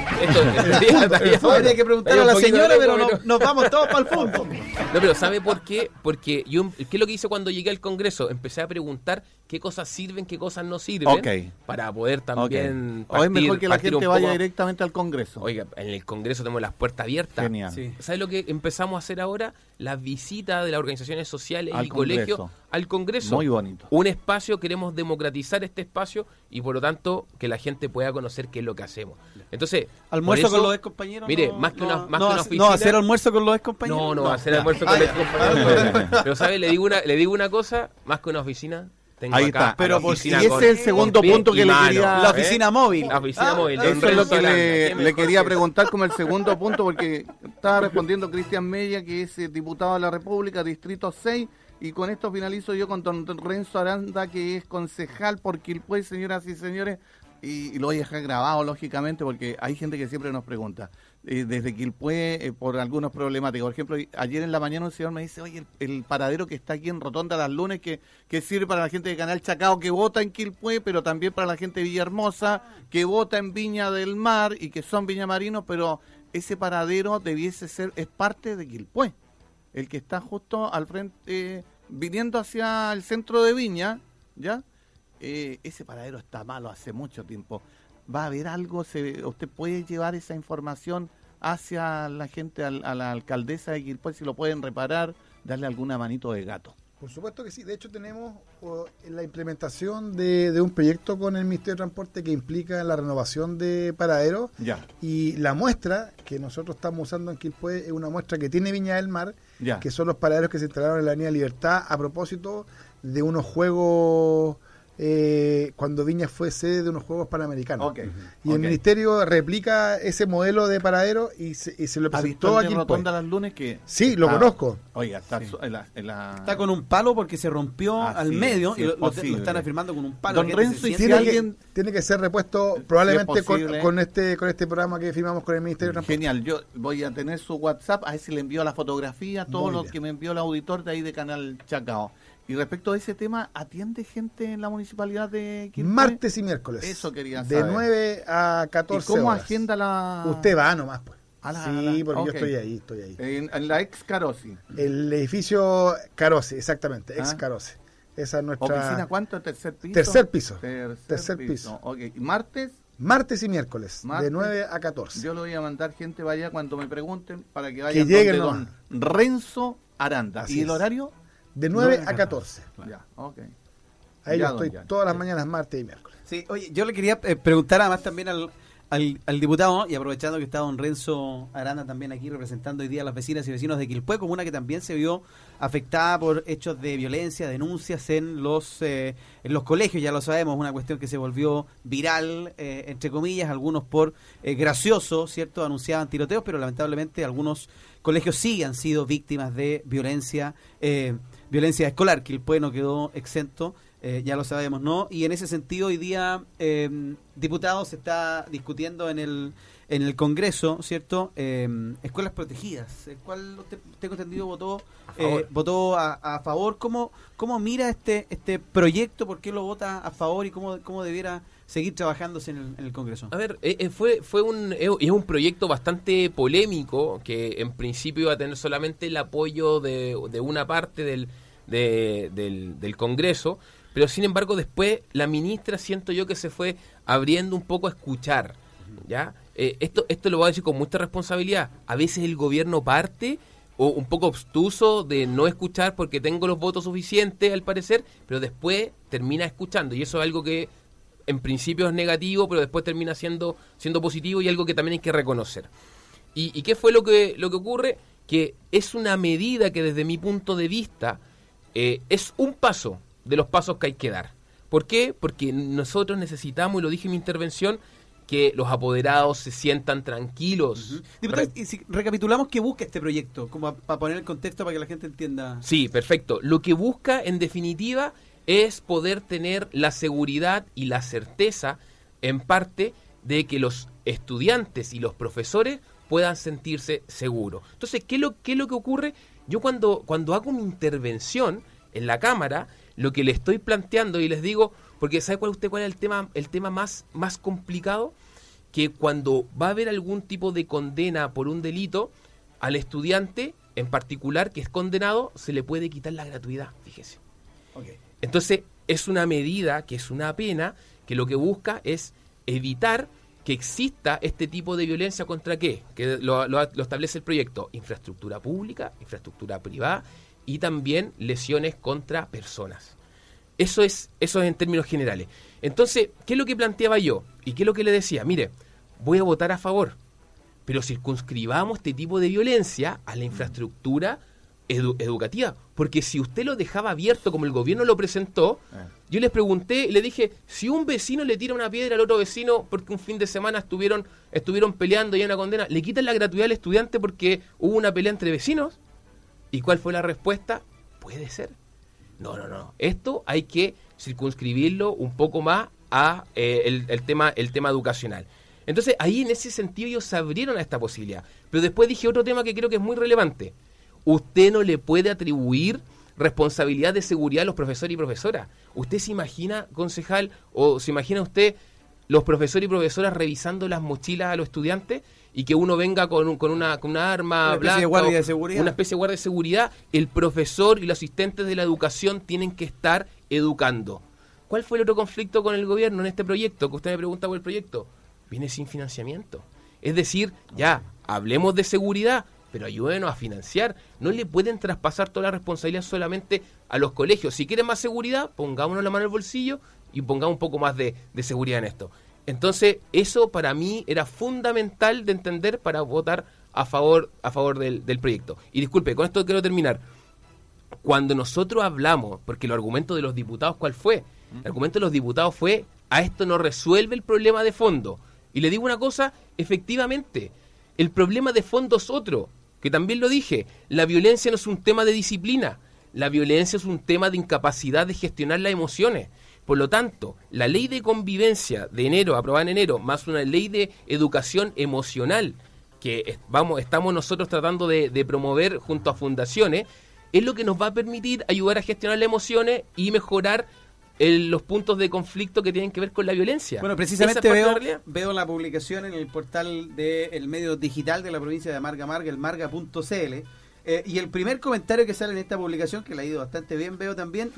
[SPEAKER 3] Esto, esto-
[SPEAKER 1] Habría que preguntarle a
[SPEAKER 3] Hay
[SPEAKER 1] la
[SPEAKER 3] un poquito
[SPEAKER 1] señora,
[SPEAKER 3] de
[SPEAKER 1] pero
[SPEAKER 3] lengua,
[SPEAKER 1] no- nos vamos todos para el fondo.
[SPEAKER 3] No, pero ¿sabe por qué? Porque yo, ¿qué es lo que hice cuando llegué al Congreso? Empecé a preguntar qué cosas sirven, qué cosas no sirven,
[SPEAKER 2] Ok.
[SPEAKER 3] para poder también
[SPEAKER 2] Ok. O es mejor que la
[SPEAKER 3] partir
[SPEAKER 2] gente
[SPEAKER 3] un
[SPEAKER 2] vaya
[SPEAKER 3] poco-
[SPEAKER 2] directamente al Congreso.
[SPEAKER 3] Oiga, en el Congreso tenemos las puertas abiertas.
[SPEAKER 2] Genial.
[SPEAKER 1] Sí.
[SPEAKER 3] ¿Sabes lo que empezamos a hacer ahora? Las visitas de las organizaciones sociales
[SPEAKER 2] Al
[SPEAKER 3] y colegios
[SPEAKER 2] Congreso.
[SPEAKER 3] al Congreso.
[SPEAKER 2] Muy bonito.
[SPEAKER 3] Un espacio, queremos democratizar este espacio y por lo tanto que la gente pueda conocer qué es lo que hacemos. Entonces,
[SPEAKER 1] Almuerzo
[SPEAKER 3] por eso,
[SPEAKER 1] con los ex compañeros.
[SPEAKER 3] Mire,
[SPEAKER 1] no,
[SPEAKER 3] más que
[SPEAKER 1] no,
[SPEAKER 3] una, más
[SPEAKER 1] no,
[SPEAKER 3] que una
[SPEAKER 1] hace-
[SPEAKER 3] oficina.
[SPEAKER 1] No, hacer almuerzo con los ex compañeros.
[SPEAKER 3] No, no, va a hacer
[SPEAKER 1] ya.
[SPEAKER 3] almuerzo
[SPEAKER 1] Ah,
[SPEAKER 3] con
[SPEAKER 1] ya.
[SPEAKER 3] los compañeros. Pero, ¿sabe? Le digo una, le digo una cosa, más que una oficina. Tengo
[SPEAKER 2] Ahí
[SPEAKER 3] acá
[SPEAKER 2] está.
[SPEAKER 3] a
[SPEAKER 2] Pero
[SPEAKER 3] la
[SPEAKER 2] por-
[SPEAKER 3] oficina
[SPEAKER 2] y ese
[SPEAKER 3] con-
[SPEAKER 2] es el segundo
[SPEAKER 3] con pie
[SPEAKER 2] punto que
[SPEAKER 3] y
[SPEAKER 2] le
[SPEAKER 3] mano,
[SPEAKER 2] quería-
[SPEAKER 1] La
[SPEAKER 3] ¿eh?
[SPEAKER 1] oficina móvil.
[SPEAKER 3] La oficina
[SPEAKER 1] Ah,
[SPEAKER 3] móvil.
[SPEAKER 1] ah,
[SPEAKER 3] don
[SPEAKER 2] Eso es lo
[SPEAKER 3] Renzo
[SPEAKER 2] que
[SPEAKER 3] Aranda.
[SPEAKER 2] le,
[SPEAKER 3] Qué
[SPEAKER 2] le
[SPEAKER 3] mejor
[SPEAKER 2] quería
[SPEAKER 3] que-
[SPEAKER 2] preguntar como el segundo punto, porque estaba respondiendo Cristian Mella, que es eh, diputado de la República, Distrito seis, y con esto finalizo yo con don Renzo Aranda, que es concejal por Quilpué, señoras y señores, y, y lo voy a dejar grabado, lógicamente, porque hay gente que siempre nos pregunta, eh, desde Quilpué, eh, por algunos problemáticos. Por ejemplo, ayer en la mañana un señor me dice, oye, el, el paradero que está aquí en Rotonda Las Lunes, que, que sirve para la gente de Canal Chacao, que vota en Quilpué, pero también para la gente de Villahermosa, que vota en Viña del Mar, y que son viñamarinos, pero ese paradero debiese ser, es parte de Quilpué, el que está justo al frente, eh, viniendo hacia el centro de Viña, ¿ya? Eh, ese paradero está malo hace mucho tiempo. ¿Va a haber algo? Se, ¿Usted puede llevar esa información hacia la gente, al- a la alcaldesa de Quilpué, si lo pueden reparar, darle alguna manito de gato?
[SPEAKER 4] Por supuesto que sí. De hecho, tenemos oh, la implementación de, de un proyecto con el Ministerio de Transporte que implica la renovación de paraderos.
[SPEAKER 2] Ya,
[SPEAKER 4] Y la muestra que nosotros estamos usando en Quilpué es una muestra que tiene Viña del Mar,
[SPEAKER 2] ya.
[SPEAKER 4] que son los paraderos que se instalaron en la Avenida Libertad a propósito de unos juegos, eh, cuando Viña fue sede de unos Juegos Panamericanos.
[SPEAKER 2] Ok.
[SPEAKER 4] Y el
[SPEAKER 2] ok.
[SPEAKER 4] Ministerio replica ese modelo de paradero y se, y se lo
[SPEAKER 2] ¿Ha
[SPEAKER 4] presentó
[SPEAKER 2] visto
[SPEAKER 4] a
[SPEAKER 2] el de
[SPEAKER 4] Quilpué.
[SPEAKER 2] Rotonda Las Lunes? Que
[SPEAKER 4] Sí, lo
[SPEAKER 2] está-
[SPEAKER 4] conozco.
[SPEAKER 2] Oiga, está
[SPEAKER 1] Sí.
[SPEAKER 2] su- en la, en la-
[SPEAKER 1] Está con un palo porque se rompió
[SPEAKER 2] Así
[SPEAKER 1] al
[SPEAKER 2] es,
[SPEAKER 1] medio
[SPEAKER 2] sí,
[SPEAKER 1] y
[SPEAKER 2] es
[SPEAKER 1] lo, lo-
[SPEAKER 2] posible.
[SPEAKER 1] lo están afirmando con un palo.
[SPEAKER 2] Don
[SPEAKER 1] La gente
[SPEAKER 2] Renzo,
[SPEAKER 1] se
[SPEAKER 2] y
[SPEAKER 1] siente-
[SPEAKER 2] si
[SPEAKER 4] Tiene,
[SPEAKER 2] alguien-
[SPEAKER 4] que, tiene que ser repuesto probablemente con,
[SPEAKER 2] posible.
[SPEAKER 4] con este con este programa que firmamos con el Ministerio de Transporte.
[SPEAKER 2] Genial, yo voy a tener su WhatsApp, a ver si le envío la fotografía, todo
[SPEAKER 4] Muy
[SPEAKER 2] lo
[SPEAKER 4] bien.
[SPEAKER 2] que me envió el auditor de ahí de Canal Chacao. Y respecto a ese tema, ¿atiende gente en la municipalidad de Quilpué?
[SPEAKER 4] Martes y miércoles.
[SPEAKER 2] Eso quería
[SPEAKER 4] De
[SPEAKER 2] saber.
[SPEAKER 4] nueve a
[SPEAKER 2] ¿Y
[SPEAKER 4] catorce
[SPEAKER 2] cómo
[SPEAKER 4] horas.
[SPEAKER 2] agenda la...?
[SPEAKER 4] Usted va nomás, pues.
[SPEAKER 2] A la-
[SPEAKER 4] sí,
[SPEAKER 2] a la-
[SPEAKER 4] porque
[SPEAKER 2] ok.
[SPEAKER 4] yo estoy ahí, estoy ahí.
[SPEAKER 2] En, en la ex Carosi.
[SPEAKER 4] El edificio Carosi, exactamente, ex
[SPEAKER 2] Ah.
[SPEAKER 4] Carosi. Esa es nuestra...
[SPEAKER 2] ¿Oficina cuánto? ¿Tercer piso?
[SPEAKER 4] Tercer piso.
[SPEAKER 2] Tercer,
[SPEAKER 4] Tercer
[SPEAKER 2] piso.
[SPEAKER 4] piso.
[SPEAKER 2] Ok, ¿y martes?
[SPEAKER 4] Martes y miércoles,
[SPEAKER 2] Martes.
[SPEAKER 4] de nueve a catorce.
[SPEAKER 2] Yo le voy a mandar gente para allá cuando me pregunten para que vayan
[SPEAKER 4] Que lleguen
[SPEAKER 2] donde
[SPEAKER 4] nomás.
[SPEAKER 2] don Renzo Aranda.
[SPEAKER 4] Así
[SPEAKER 2] ¿Y el
[SPEAKER 4] es.
[SPEAKER 2] horario?
[SPEAKER 4] De nueve
[SPEAKER 1] nueve
[SPEAKER 4] a catorce.
[SPEAKER 2] Ya, ok.
[SPEAKER 4] Ahí
[SPEAKER 2] Ya,
[SPEAKER 4] yo
[SPEAKER 2] don
[SPEAKER 4] estoy
[SPEAKER 2] Jan.
[SPEAKER 4] todas las mañanas, martes y miércoles.
[SPEAKER 1] Sí, oye, yo le quería eh, preguntar además también al, al, al diputado, y aprovechando que está don Renzo Aranda también aquí representando hoy día a las vecinas y vecinos de Quilpué, comuna que también se vio afectada por hechos de violencia, denuncias en los eh, en los colegios, ya lo sabemos, una cuestión que se volvió viral, eh, entre comillas, algunos por eh, gracioso, ¿cierto? Anunciaban tiroteos, pero lamentablemente algunos colegios sí han sido víctimas de violencia, eh, violencia escolar. Quilpué no quedó exento. Eh, ya lo sabemos, ¿no? Y en ese sentido hoy día, eh, diputado, se está discutiendo en el en el Congreso, ¿cierto? Eh, escuelas protegidas. El cual usted, tengo entendido, votó
[SPEAKER 3] A favor.
[SPEAKER 1] eh, votó a, a favor. ¿Cómo, ¿Cómo mira este este proyecto? ¿Por qué lo vota a favor? ¿Y cómo, cómo debiera seguir trabajándose en el, en el Congreso?
[SPEAKER 3] A ver, eh, eh, fue fue un eh, es un proyecto bastante polémico que en principio iba a tener solamente el apoyo de, de una parte del, de- del del Congreso, pero sin embargo después la ministra siento yo que se fue abriendo un poco a escuchar, ¿ya? Eh, esto esto lo voy a decir con mucha responsabilidad. A veces el gobierno parte o un poco obstuso de no escuchar porque tengo los votos suficientes al parecer, pero después termina escuchando y eso es algo que en principio es negativo, pero después termina siendo siendo positivo y algo que también hay que reconocer. ¿Y, y qué fue lo que lo que ocurre? Que es una medida que desde mi punto de vista eh, es un paso de los pasos que hay que dar. ¿Por qué? Porque nosotros necesitamos, y lo dije en mi intervención, que los apoderados se sientan tranquilos.
[SPEAKER 1] Ujú. Diputado, y si recapitulamos, ¿qué busca este proyecto? Como para poner el contexto para que la gente entienda.
[SPEAKER 3] Sí, perfecto. Lo que busca, en definitiva, es poder tener la seguridad y la certeza, en parte, de que los estudiantes y los profesores puedan sentirse seguros. Entonces, ¿qué es lo, qué es lo que ocurre? Yo cuando, cuando hago mi intervención en la Cámara, lo que le estoy planteando y les digo, porque ¿sabe cuál usted cuál es el tema, el tema más, más complicado? que cuando va a haber algún tipo de condena por un delito, al estudiante en particular que es condenado se le puede quitar la gratuidad, fíjese.
[SPEAKER 1] Okay.
[SPEAKER 3] Entonces es una medida que es una pena que lo que busca es evitar que exista este tipo de violencia contra qué, que lo, lo, lo establece el proyecto, infraestructura pública, infraestructura privada y también lesiones contra personas. Eso es, eso es en términos generales. Entonces, ¿qué es lo que planteaba yo? ¿Y qué es lo que le decía? Mire, voy a votar a favor, pero circunscribamos este tipo de violencia a la infraestructura edu- educativa. Porque si usted lo dejaba abierto como el gobierno lo presentó, eh. yo les pregunté y le dije, si un vecino le tira una piedra al otro vecino porque un fin de semana estuvieron, estuvieron peleando y hay una condena, ¿le quitan la gratuidad al estudiante porque hubo una pelea entre vecinos? ¿Y cuál fue la respuesta? Puede ser. No, no, no. Esto hay que circunscribirlo un poco más a eh, el, el tema el tema educacional. Entonces, ahí en ese sentido ellos se abrieron a esta posibilidad. Pero después dije otro tema que creo que es muy relevante. Usted no le puede atribuir responsabilidad de seguridad a los profesores y profesoras. ¿Usted se imagina, concejal, o se imagina usted los profesores y profesoras revisando las mochilas a los estudiantes y que uno venga con, un, con, una, con una arma
[SPEAKER 1] una
[SPEAKER 3] blanca,
[SPEAKER 1] especie de guardia de seguridad.
[SPEAKER 3] Una especie de guardia de seguridad? El profesor y los asistentes de la educación tienen que estar educando. ¿Cuál fue el otro conflicto con el gobierno en este proyecto? Que usted me pregunta por el proyecto. Viene sin financiamiento. Es decir, ya, hablemos de seguridad, pero ayúdenos a financiar. No le pueden traspasar toda la responsabilidad solamente a los colegios. Si quieren más seguridad, pongámonos la mano en el bolsillo y pongamos un poco más de, de seguridad en esto. Entonces, eso para mí era fundamental de entender para votar a favor, a favor del, del proyecto. Y disculpe, con esto quiero terminar. Cuando nosotros hablamos, porque el argumento de los diputados, ¿cuál fue? El argumento de los diputados fue, a esto no resuelve el problema de fondo. Y le digo una cosa, efectivamente, el problema de fondo es otro, que también lo dije, la violencia no es un tema de disciplina, la violencia es un tema de incapacidad de gestionar las emociones. Por lo tanto, la ley de convivencia de enero, aprobada en enero, más una ley de educación emocional, que vamos, estamos nosotros tratando de, de promover junto a fundaciones, es lo que nos va a permitir ayudar a gestionar las emociones y mejorar El, los puntos de conflicto que tienen que ver con la violencia.
[SPEAKER 1] Bueno, precisamente veo, la veo la publicación en el portal del medio digital de la provincia de Marga Marga, el marga punto c l, eh, y el primer comentario que sale en esta publicación, que la ha ido bastante bien, veo también,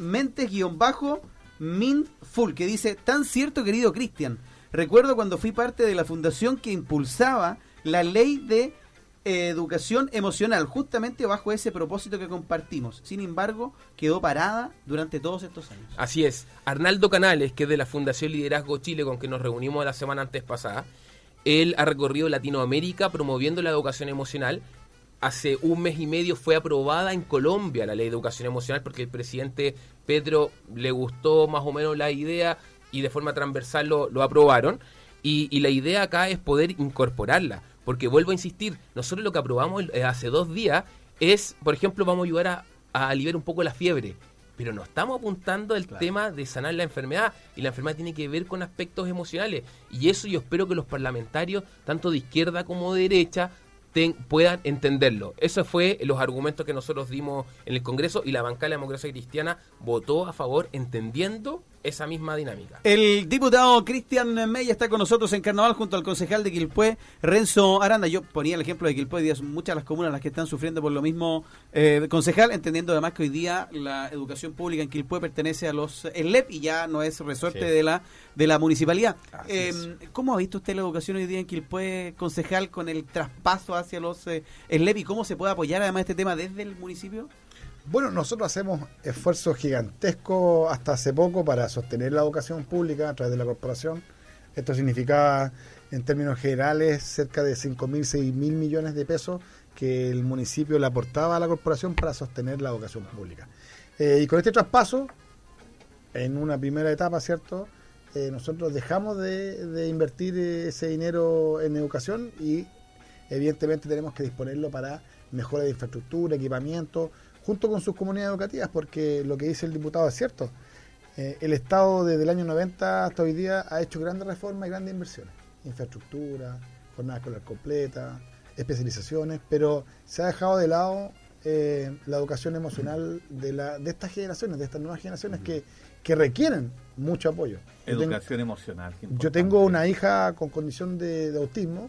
[SPEAKER 1] Mentes-Mindful, que dice, tan cierto querido Cristian, recuerdo cuando fui parte de la fundación que impulsaba la ley de Eh, educación emocional, justamente bajo ese propósito que compartimos. Sin embargo, quedó parada durante todos estos años.
[SPEAKER 3] Así es. Arnaldo Canales, que es de la Fundación Liderazgo Chile, con quien nos reunimos la semana antes pasada, él ha recorrido Latinoamérica promoviendo la educación emocional. Hace un mes y medio fue aprobada en Colombia la ley de educación emocional porque el presidente Petro le gustó más o menos la idea y de forma transversal lo, lo aprobaron. Y, y la idea acá es poder incorporarla. Porque vuelvo a insistir, nosotros lo que aprobamos hace dos días es, por ejemplo, vamos a ayudar a, a aliviar un poco la fiebre, pero no estamos apuntando al claro. tema de sanar la enfermedad, y la enfermedad tiene que ver con aspectos emocionales, y eso yo espero que los parlamentarios, tanto de izquierda como de derecha, ten, puedan entenderlo. Esos fue los argumentos que nosotros dimos en el Congreso, y la bancada de la Democracia Cristiana votó a favor, entendiendo esa misma dinámica.
[SPEAKER 1] El diputado Cristian Mella está con nosotros en Carnaval junto al concejal de Quilpué, Renzo Aranda. Yo ponía el ejemplo de Quilpué, hoy día son muchas las comunas las que están sufriendo por lo mismo, eh, concejal, entendiendo además que hoy día la educación pública en Quilpué pertenece a los el L E P y ya no es resorte sí. de la de la municipalidad. Eh, ¿Cómo ha visto usted la educación hoy día en Quilpué, concejal, con el traspaso hacia los eh, el L E P, y cómo se puede apoyar además este tema desde el municipio?
[SPEAKER 4] Bueno, nosotros hacemos esfuerzos gigantescos hasta hace poco para sostener la educación pública a través de la corporación. Esto significaba, en términos generales, cerca de cinco mil, seis mil millones de pesos que el municipio le aportaba a la corporación para sostener la educación pública. Eh, y con este traspaso, en una primera etapa, ¿cierto?, eh, nosotros dejamos de, de invertir ese dinero en educación y, evidentemente, tenemos que disponerlo para mejora de infraestructura, equipamiento, junto con sus comunidades educativas, porque lo que dice el diputado es cierto. Eh, el Estado desde el año noventa hasta hoy día ha hecho grandes reformas y grandes inversiones. Infraestructura, jornada escolar completa, especializaciones, pero se ha dejado de lado eh, la educación emocional de, la, de estas generaciones, de estas nuevas generaciones que que requieren mucho apoyo. Yo tengo-
[SPEAKER 2] Educación emocional. qué
[SPEAKER 4] Yo
[SPEAKER 2] importante.
[SPEAKER 4] tengo una hija con condición de, de autismo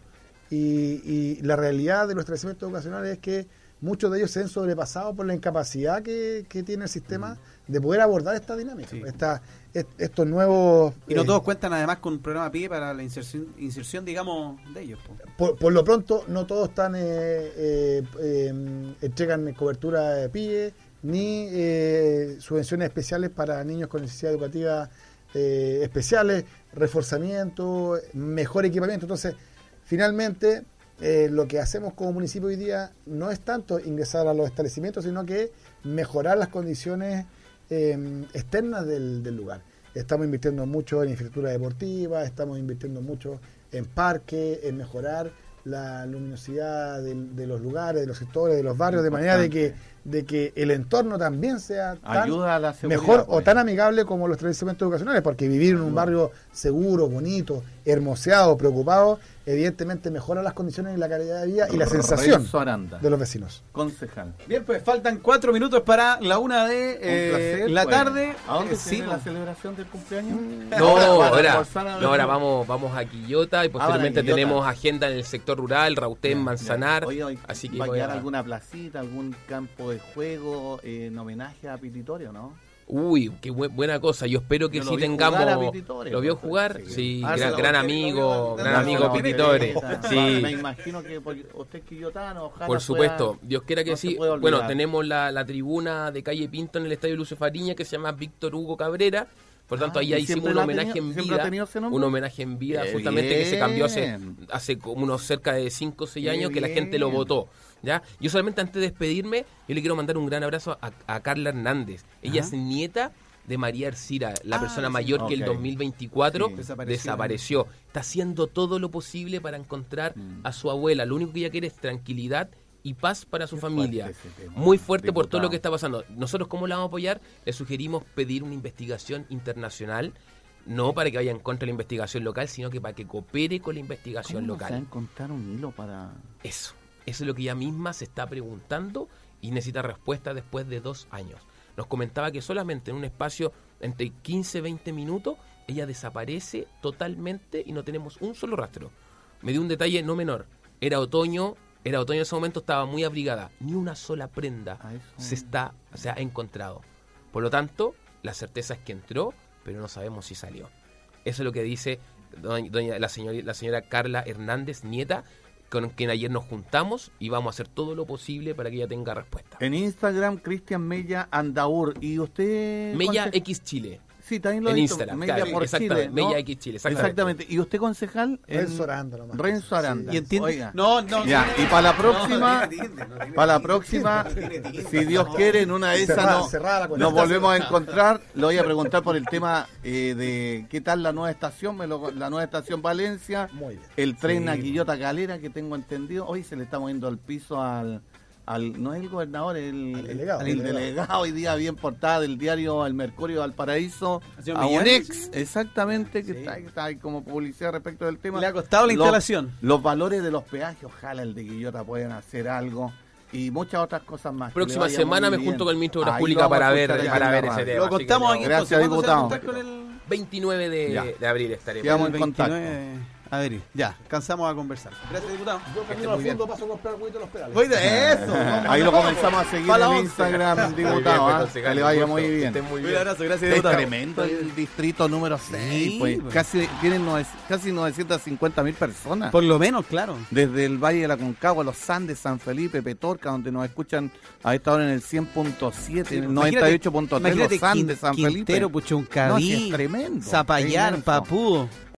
[SPEAKER 4] y, y la realidad de los establecimientos educacionales es que muchos de ellos se ven sobrepasados por la incapacidad que, que tiene el sistema de poder abordar esta dinámica,
[SPEAKER 1] Sí.
[SPEAKER 4] esta, est- estos nuevos...
[SPEAKER 1] Y no
[SPEAKER 4] eh,
[SPEAKER 1] todos cuentan además con un programa P I E para la inserción, inserción digamos, de ellos. Po.
[SPEAKER 4] por, por lo pronto, no todos están eh, eh, eh, entregan cobertura de P I E ni eh, subvenciones especiales para niños con necesidades educativas eh, especiales, reforzamiento, mejor equipamiento. Entonces, finalmente, eh, lo que hacemos como municipio hoy día no es tanto ingresar a los establecimientos, sino que mejorar las condiciones eh, externas del, del lugar. Estamos invirtiendo mucho en infraestructura deportiva, estamos invirtiendo mucho en parques, en mejorar la luminosidad de, de los lugares, de los sectores, de los barrios, de manera de que, de que el entorno también sea tan
[SPEAKER 2] Ayuda a la seguridad,
[SPEAKER 4] mejor o
[SPEAKER 2] pues.
[SPEAKER 4] tan amigable como los establecimientos educacionales, porque vivir en un barrio seguro, bonito, hermoseado, preocupado, evidentemente mejora las condiciones y la calidad de vida y la sensación
[SPEAKER 2] Renzo Aranda,
[SPEAKER 4] de los vecinos.
[SPEAKER 2] concejal.
[SPEAKER 1] Bien, pues faltan cuatro minutos para la una de eh,
[SPEAKER 2] Un placer,
[SPEAKER 1] la
[SPEAKER 2] pues.
[SPEAKER 1] tarde.
[SPEAKER 2] ¿A dónde
[SPEAKER 1] Eh,
[SPEAKER 2] se
[SPEAKER 1] sí,
[SPEAKER 2] viene la
[SPEAKER 1] po.
[SPEAKER 2] celebración del cumpleaños?
[SPEAKER 3] No,
[SPEAKER 2] Ahora, para
[SPEAKER 3] ahora,
[SPEAKER 2] almorzar a ver-
[SPEAKER 3] no, ahora vamos, vamos a Quillota y posteriormente
[SPEAKER 2] Quillota.
[SPEAKER 3] tenemos agenda en el sector rural, Rautén,
[SPEAKER 2] Ya,
[SPEAKER 3] Manzanar.
[SPEAKER 2] ya. Oye, oye,
[SPEAKER 3] así que
[SPEAKER 2] ¿va a
[SPEAKER 3] voy
[SPEAKER 2] quedar
[SPEAKER 3] a-
[SPEAKER 2] alguna placita, algún campo de juego eh, en homenaje a Pititorio, no?
[SPEAKER 3] Uy, qué bu- buena cosa. Yo espero que
[SPEAKER 2] Yo lo
[SPEAKER 3] sí
[SPEAKER 2] vi
[SPEAKER 3] tengamos.
[SPEAKER 2] jugar a Pititore,
[SPEAKER 3] ¿Lo vio
[SPEAKER 2] pues,
[SPEAKER 3] jugar?
[SPEAKER 2] sí.
[SPEAKER 3] Sí,
[SPEAKER 2] Ah, se
[SPEAKER 3] gran,
[SPEAKER 2] la
[SPEAKER 3] gran
[SPEAKER 2] volteé,
[SPEAKER 3] amigo,
[SPEAKER 1] igual,
[SPEAKER 3] gran
[SPEAKER 1] no,
[SPEAKER 3] amigo
[SPEAKER 1] se la
[SPEAKER 3] Pititore.
[SPEAKER 2] volteé.
[SPEAKER 3] Sí.
[SPEAKER 2] Me imagino que porque usted es quillotano, ojalá
[SPEAKER 3] Por supuesto,
[SPEAKER 2] pueda-
[SPEAKER 3] Dios quiera que
[SPEAKER 2] no se
[SPEAKER 3] sí.
[SPEAKER 2] pueda
[SPEAKER 3] Bueno,
[SPEAKER 2] olvidar.
[SPEAKER 3] tenemos la, la tribuna de calle Pinto en el estadio Lucio Fariña que se llama Víctor Hugo Cabrera. Por tanto,
[SPEAKER 2] Ah,
[SPEAKER 3] ahí
[SPEAKER 2] ¿y
[SPEAKER 3] ya hicimos
[SPEAKER 2] siempre
[SPEAKER 3] un
[SPEAKER 2] lo ha
[SPEAKER 3] homenaje
[SPEAKER 2] tenido-
[SPEAKER 3] en
[SPEAKER 2] siempre ha
[SPEAKER 3] vida.
[SPEAKER 2] tenido ese nombre?
[SPEAKER 3] Un homenaje en vida,
[SPEAKER 2] Qué
[SPEAKER 3] justamente que se cambió hace,
[SPEAKER 2] bien.
[SPEAKER 3] hace como unos cerca de cinco o seis
[SPEAKER 2] Qué
[SPEAKER 3] años que la gente lo
[SPEAKER 2] bien.
[SPEAKER 3] votó. ¿Ya? Yo solamente antes de despedirme, yo le quiero mandar un gran abrazo a, a Carla Hernández. Ella
[SPEAKER 1] Ajá.
[SPEAKER 3] es nieta de María Ercira, la
[SPEAKER 1] Ah,
[SPEAKER 3] persona
[SPEAKER 1] sí.
[SPEAKER 3] mayor que el
[SPEAKER 2] Ok.
[SPEAKER 3] dos mil veinticuatro
[SPEAKER 2] Sí.
[SPEAKER 3] desapareció.
[SPEAKER 1] Desapareció.
[SPEAKER 3] Está haciendo todo lo posible para encontrar
[SPEAKER 2] Mm.
[SPEAKER 3] a su abuela. Lo único que ella quiere es tranquilidad y paz para su
[SPEAKER 2] Qué
[SPEAKER 3] familia.
[SPEAKER 2] fuerte ese tema,
[SPEAKER 3] Muy fuerte por todo
[SPEAKER 2] diputado.
[SPEAKER 3] lo que está pasando. Nosotros, ¿cómo la vamos a apoyar? Le sugerimos pedir una investigación internacional, no para que vaya en contra de la investigación local, sino que para que coopere con la investigación
[SPEAKER 2] ¿Cómo no se va a
[SPEAKER 3] local.
[SPEAKER 2] encontrar un hilo para...?
[SPEAKER 3] Eso, eso es lo que ella misma se está preguntando y necesita respuesta después de dos años. Nos comentaba que solamente en un espacio entre quince a veinte minutos ella desaparece totalmente y no tenemos un solo rastro. Me dio un detalle no menor. Era otoño, era otoño en ese momento, estaba muy abrigada. Ni una sola prenda
[SPEAKER 2] A eso.
[SPEAKER 3] se está, se ha encontrado. Por lo tanto, la certeza es que entró, pero no sabemos si salió. Eso es lo que dice doña, doña- la, señora, la señora Carla Hernández, nieta, con quien ayer nos juntamos y vamos a hacer todo lo posible para que ella tenga respuesta.
[SPEAKER 2] En Instagram, Cristian Mella Andaur. ¿Y usted...?
[SPEAKER 3] Mella
[SPEAKER 2] conce-
[SPEAKER 3] X Chile.
[SPEAKER 2] Sí, también lo
[SPEAKER 3] en
[SPEAKER 2] he visto.
[SPEAKER 3] Instagram,
[SPEAKER 2] Mella
[SPEAKER 3] claro,
[SPEAKER 2] por
[SPEAKER 3] exactamente,
[SPEAKER 2] Chile, ¿no?
[SPEAKER 3] Mella X Chile, exactamente.
[SPEAKER 2] Exactamente. ¿Y usted, concejal? En-
[SPEAKER 4] Renzo Aranda nomás.
[SPEAKER 2] Renzo Aranda.
[SPEAKER 1] ¿Y entiende?
[SPEAKER 2] Oiga.
[SPEAKER 1] No, no.
[SPEAKER 2] Ya,
[SPEAKER 1] sí.
[SPEAKER 2] y para la
[SPEAKER 1] No,
[SPEAKER 2] próxima,
[SPEAKER 1] no tiene tilde, no tiene
[SPEAKER 2] para la
[SPEAKER 1] tilde.
[SPEAKER 2] próxima,
[SPEAKER 1] No tiene tilde,
[SPEAKER 2] si Dios
[SPEAKER 1] no.
[SPEAKER 2] quiere, en una de esas
[SPEAKER 4] Cerrada-
[SPEAKER 2] no-
[SPEAKER 4] cerrada la cuenta.
[SPEAKER 2] nos volvemos a encontrar. Le voy a preguntar por el tema eh, de qué tal la nueva estación, me lo- la nueva estación Valencia,
[SPEAKER 4] Muy bien.
[SPEAKER 2] el tren
[SPEAKER 1] Sí.
[SPEAKER 2] a Quillota Calera, que tengo entendido. Hoy se le está moviendo al piso al, al no es el gobernador, el,
[SPEAKER 4] Al delegado.
[SPEAKER 2] el
[SPEAKER 4] Al delegado.
[SPEAKER 2] delegado. Hoy día bien portada del diario El Mercurio de Valparaíso,
[SPEAKER 1] ¿Al señor
[SPEAKER 2] a un
[SPEAKER 1] Millán?
[SPEAKER 2] ex, exactamente, que
[SPEAKER 1] Sí.
[SPEAKER 2] está, que está ahí como publicidad respecto del tema.
[SPEAKER 1] Le ha costado la
[SPEAKER 2] Los-
[SPEAKER 1] instalación.
[SPEAKER 2] Los valores de los peajes, ojalá el de Quillota puedan hacer algo y muchas otras cosas más. Que le
[SPEAKER 3] Próxima
[SPEAKER 2] vaya
[SPEAKER 3] semana
[SPEAKER 2] muy
[SPEAKER 3] me
[SPEAKER 2] bien.
[SPEAKER 3] junto con el ministro de Obras
[SPEAKER 2] Ahí
[SPEAKER 3] Públicas
[SPEAKER 2] lo vamos a
[SPEAKER 3] para ver,
[SPEAKER 2] escuchar aquí
[SPEAKER 3] para
[SPEAKER 2] en
[SPEAKER 3] ver
[SPEAKER 2] la
[SPEAKER 3] ese
[SPEAKER 2] radio.
[SPEAKER 3] tema.
[SPEAKER 1] Lo
[SPEAKER 3] así que
[SPEAKER 1] contamos
[SPEAKER 3] no.
[SPEAKER 1] aquí.
[SPEAKER 2] Gracias,
[SPEAKER 1] entonces. ¿Cuándo se va a
[SPEAKER 2] diputado.
[SPEAKER 1] juntar con el
[SPEAKER 3] veintinueve de,
[SPEAKER 2] Ya.
[SPEAKER 3] de abril estaremos.
[SPEAKER 2] Quedamos en
[SPEAKER 1] veintinueve? A ver, ya, cansamos a conversar. Gracias, diputado.
[SPEAKER 4] Yo camino al fondo, paso a comprar huevito los pedales.
[SPEAKER 1] Oye, eso.
[SPEAKER 2] Ahí lo comenzamos a seguir
[SPEAKER 1] Pa' la
[SPEAKER 2] en
[SPEAKER 1] once.
[SPEAKER 2] Instagram, diputado. ¿ah? Que le vaya muy bien.
[SPEAKER 1] Un abrazo, gracias,
[SPEAKER 2] Es
[SPEAKER 1] diputado.
[SPEAKER 2] tremendo el distrito número seis,
[SPEAKER 1] Sí,
[SPEAKER 2] pues
[SPEAKER 1] pues.
[SPEAKER 2] casi tienen nueve- casi novecientas cincuenta mil personas.
[SPEAKER 1] Por lo menos, claro.
[SPEAKER 2] Desde el Valle de la Concagua, los Andes, San Felipe, Petorca, donde nos escuchan a esta hora en el cien punto siete, en el noventa y ocho punto tres,
[SPEAKER 1] Imagínate
[SPEAKER 2] los Andes, San Felipe.
[SPEAKER 1] Quintero,
[SPEAKER 2] No,
[SPEAKER 1] Puchuncaví,
[SPEAKER 2] sí, es tremendo.
[SPEAKER 1] Zapallar,
[SPEAKER 2] inmenso.
[SPEAKER 1] Papudo.